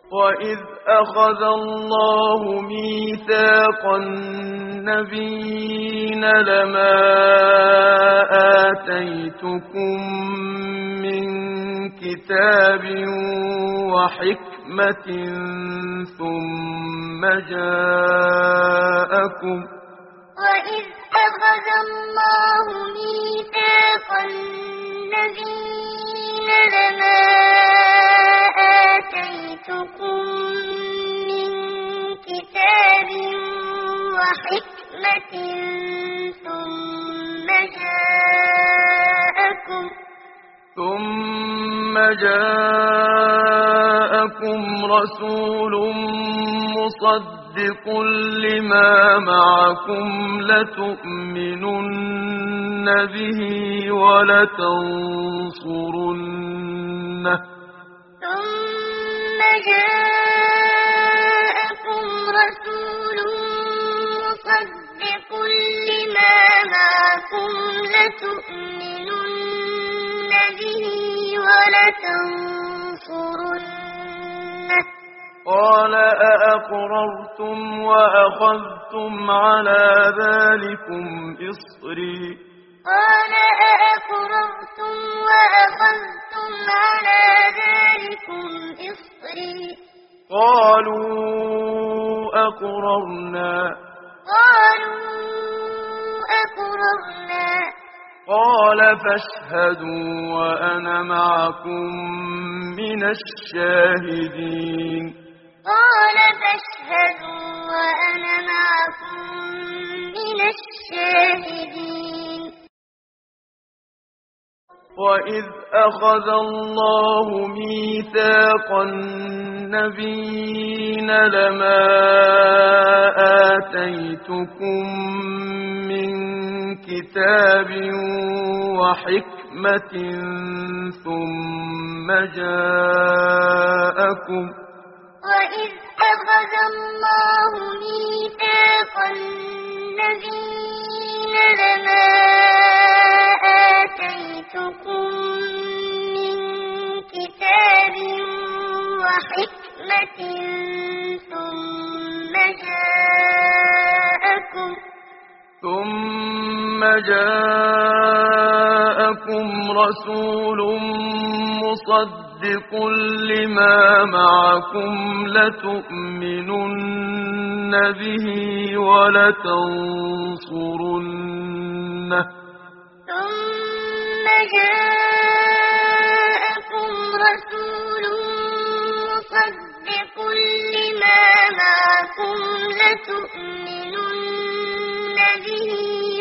وإذ أخذ الله ميثاق النبيين لما آتيتكم من كتاب وحكمة ثم جاءكم وإذ أخذ الله ميثاق النبيين لما آتيتكم من كتاب وحكمة ثم جاءكم رسول مصدق لما معكم لتؤمنن به ولتنصرنه ثم جاءكم رسول مصدق لما معكم لتؤمنن به ولتنصرنه قال أأقررتم وأخذتم على ذلكم إصري قال أأقررتم وأخذتم على ذلكم إصري قالوا أقررنا قال فاشهدوا وأنا معكم من الشاهدين قال فاشهدوا وأنا معكم من الشاهدين وإذ أخذ الله ميثاق النبيين لما آتيتكم من كتاب وحكمة ثم جاءكم وإذ أخذ الله ميثاق النبيين لما آتيتكم من كتاب وحكمة ثم جاءكم رسول مصدق لما معكم لتؤمنن به ولتنصرنه ثم جاءكم رسول مصدق لما معكم لتؤمنن به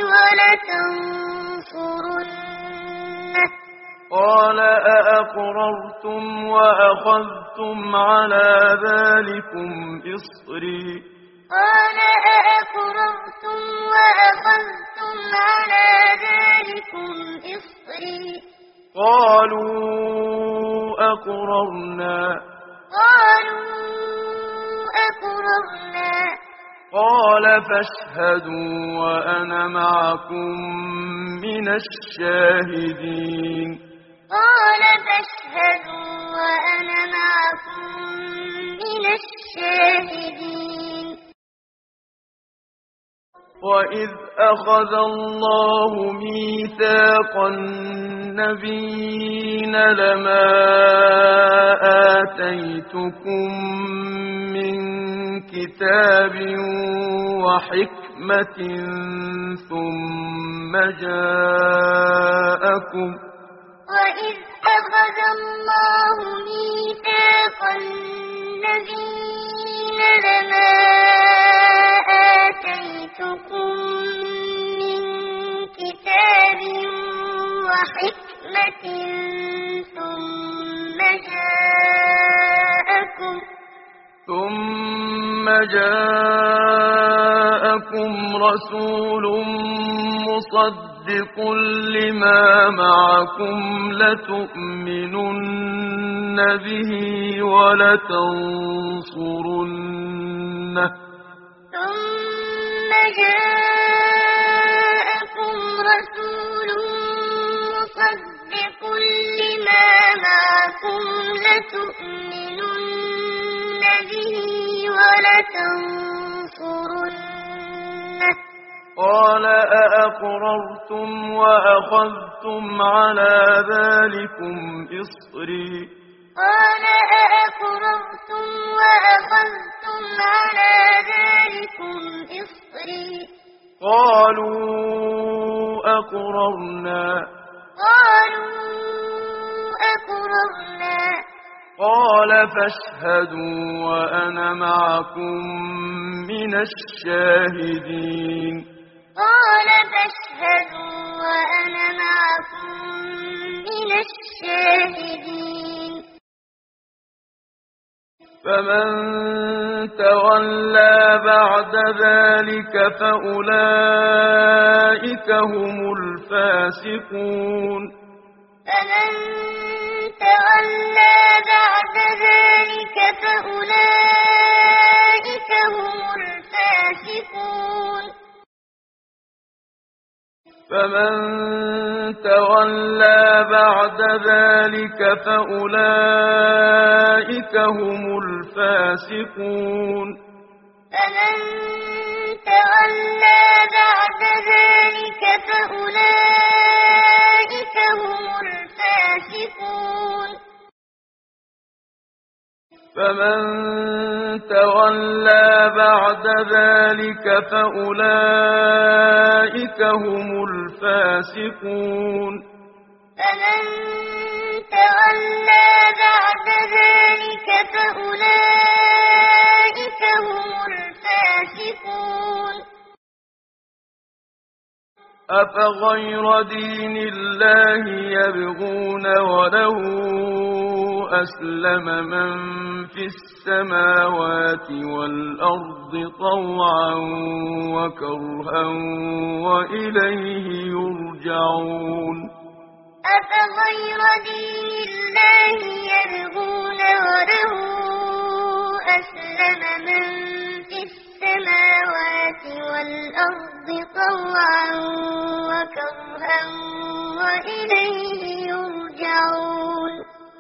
ولتنصرنه قال أأقررتم وأخذتم على ذلكم إصري قال أأقررتم وأخذتم على ذلكم إصري قالوا أقررنا قال فاشهدوا وأنا معكم من الشاهدين قال فاشهدوا وأنا معكم من الشاهدين وإذ أخذ الله ميثاق النبيين لما آتيتكم من كتاب وحكمة ثم جاءكم وإذ أخذ الله ميثاق النبيين لما آتيتكم من كتاب وحكمة ثم جاءكم رسول مصدق لما معكم لتؤمنن به ولتنصرنه ثم جاءكم رسول مصدق لما معكم لتؤمنن به ولتنصرنه قال أأقررتم وأخذتم على ذلكم إصري قال أأقررتم وأخذتم على ذلكم إصري قالوا أقررنا قال فاشهدوا وأنا معكم من الشاهدين قال فاشهدوا وأنا معكم من الشاهدين فمن تولى بعد ذلك فأولئك هم الفاسقون فمن تولى بعد ذلك فأولئك هم الفاسقون فمن تولى بعد ذلك فأولئك هم الفاسقون فمن تولى بعد ذلك فأولئك هم الفاسقون فمن تولى بعد ذلك فأولئك هم الفاسقون فمن تولى بعد ذلك فأولئك هم الفاسقون أفغير دين الله يبغون وله أسلم من في السماوات والأرض طوعا وكرها وإليه يرجعون أفغير دين الله يبغون وله أسلم من في السماوات والأرض طوعا وكرها وإليه يرجعون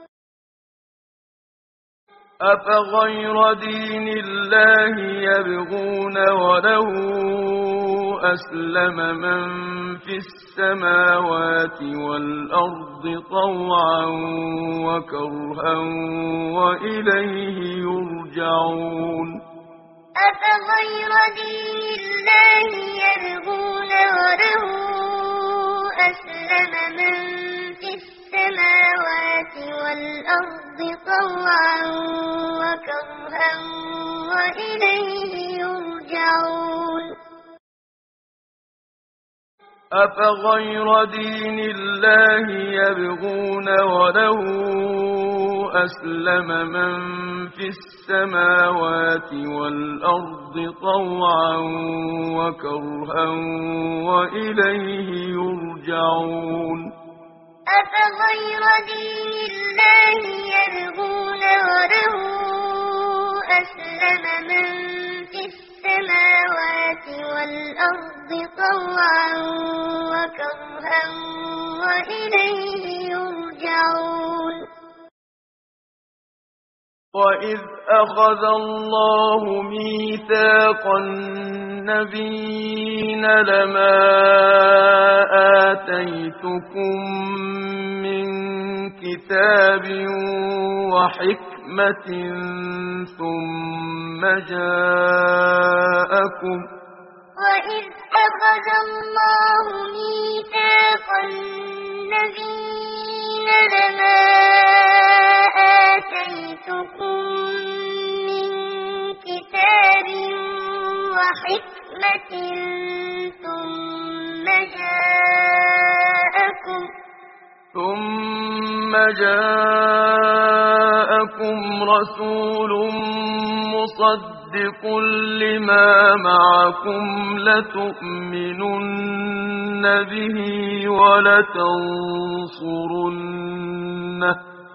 أفغير دين الله يبغون وله أسلم من في السماوات والأرض طوعا وكرها وإليه يرجعون أفغير دين الله يبغون وله أسلم من في السماوات والأرض طوعا وكرها وإليه يرجعون أفغير دين الله يبغون وله أسلم من في السماوات والأرض طوعا وكرها وإليه يرجعون أفغير دين الله يبغون وله أسلم من في السماوات والأرض طوعا وكرها وإليه يرجعون وإذ أخذ الله ميثاق النبيين لما آتيتكم من كتاب وحكمة ثم جاءكم وإذ أخذ الله ميثاق النبيين لما آتيتكم من كتاب وحكمة ثم جاءكم رسول مصدق لما معكم لتؤمنن به ولتنصرنه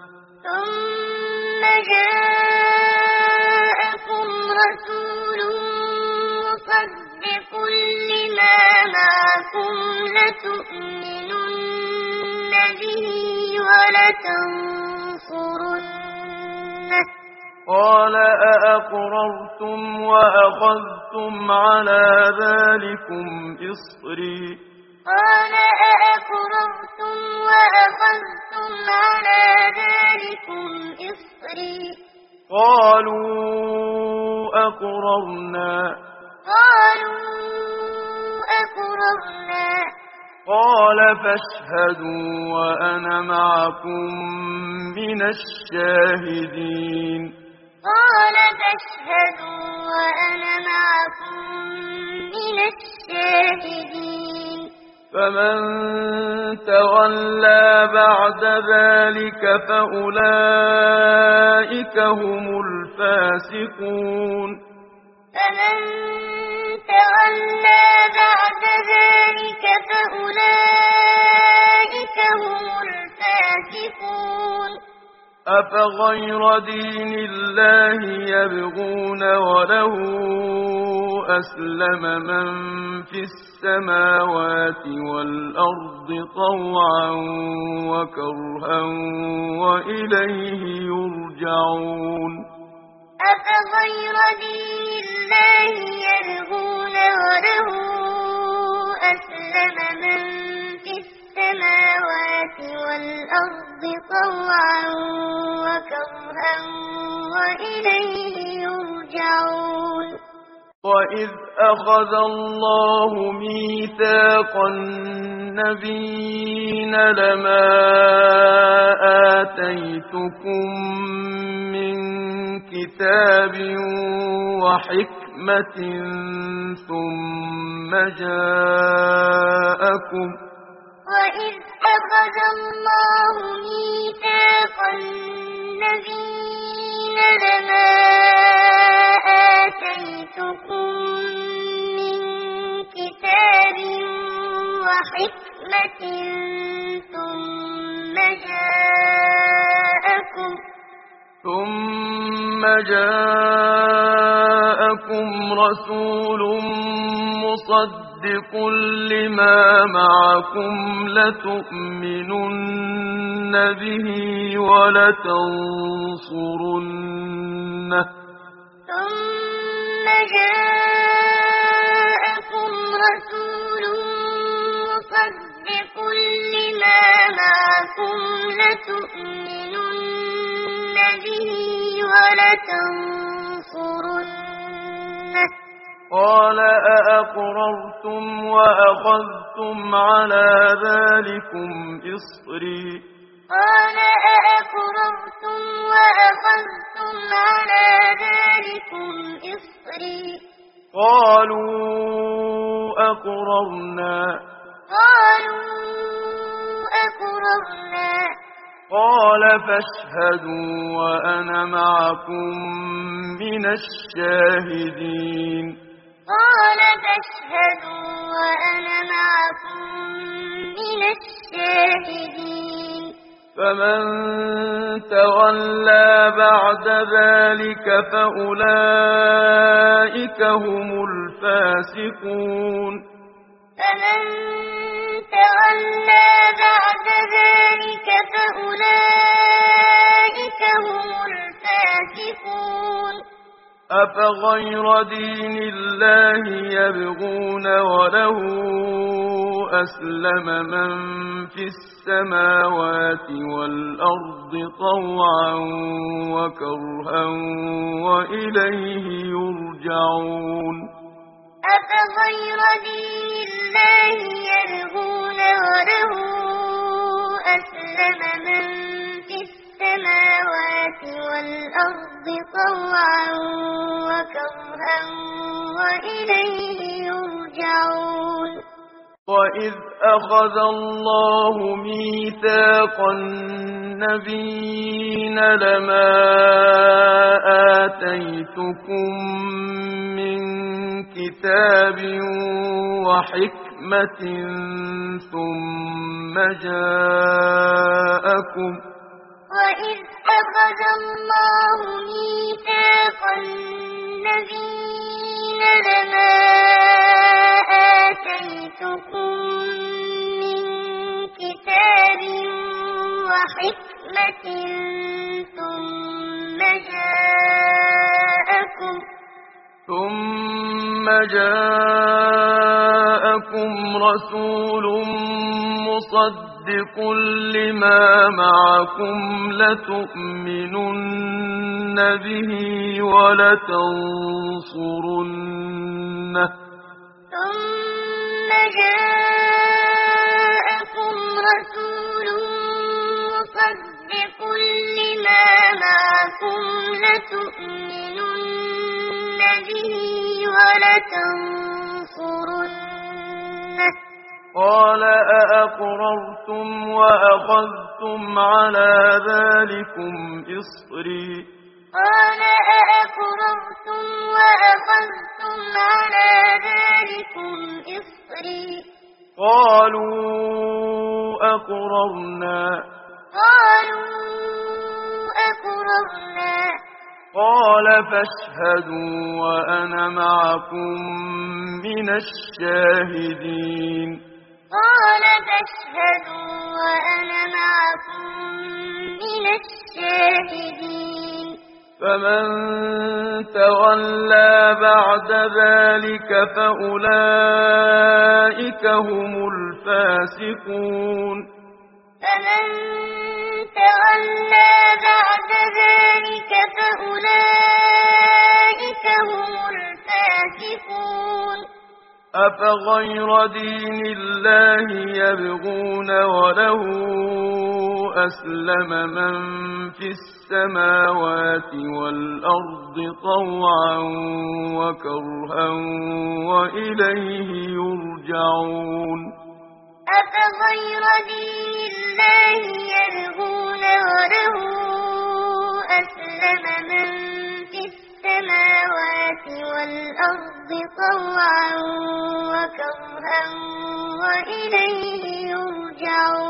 ثم جاءكم رسول مصدق لما معكم لتؤمنن به ولتنصرنه قال أأقررتم وأخذتم على ذلكم إصري قال أأقررتم وأخذتم على ذلكم إصري قالوا أقررنا قالوا أقررنا قال فاشهدوا وأنا معكم من الشاهدين قال فاشهدوا وأنا معكم من الشاهدين فمن تولى بعد ذلك فأولئك هم الفاسقون فمن تولى بعد ذلك فأولئك هم الفاسقون أفغير دين الله يبغون وله أسلم من في السماوات والأرض طوعا وكرها وإليه يرجعون أفغير دين الله يبغون وله أسلم من في السماوات والأرض طوعا وكرها وإليه يرجعون وإذ أخذ الله ميثاق النبيين لما آتيتكم من كتاب وحكمة ثم جاءكم وإذ أخذ الله ميثاق النبيين لما آتيتكم من كتاب وحكمة ثم جاءكم رسول مصدق لما معكم لتؤمنن به ولتنصرنه ثم جاءكم رسول مصدق لما معكم لتؤمنن به ولتنصرنه قال أأقررتم وأخذتم على ذلكم إصري قال أأقررتم وأخذتم على ذلكم إصري قالوا أقررنا قال فاشهدوا وأنا معكم من الشاهدين قال فاشهدوا وأنا معكم من الشاهدين فمن تولى بعد ذلك فأولئك هم الفاسقون فمن تولى بعد ذلك فأولئك هم الفاسقون أفغير دين الله يبغون وله أسلم من في السماوات والأرض طوعا وكرها وإليه يرجعون أفغير دين الله يبغون وله أسلم من في السماوات والأرض طوعا وكرها وإليه يرجعون وإذ أخذ الله ميثاق النبيين لما آتيتكم من كتاب وحكمة ثم جاءكم وإذ أخذ الله ميثاق النبيين لما آتيتكم من كتاب وحكمة ثم جاءكم جاءكم رسول مصدق لما معكم لتؤمنن به ولتنصرنه ثم جاءكم رسول مصدق لما معكم لتؤمنن به ولتنصرنه قال أأقررتم وأخذتم على ذلكم إصري قال أأقررتم وأخذتم على ذلكم إصري قالوا أقررنا قال فاشهدوا وأنا معكم من الشاهدين قال فاشهدوا وأنا معكم من الشاهدين فمن تولى بعد ذلك فأولئك هم الفاسقون فمن تولى بعد ذلك فأولئك هم الفاسقون أفغير دين الله يبغون وله أسلم من في السماوات والأرض طوعا وكرها وإليه يرجعون أفغير دين الله يبغون وله أسلم من في السماوات والأرض طوعا وكرها وإليه يرجعون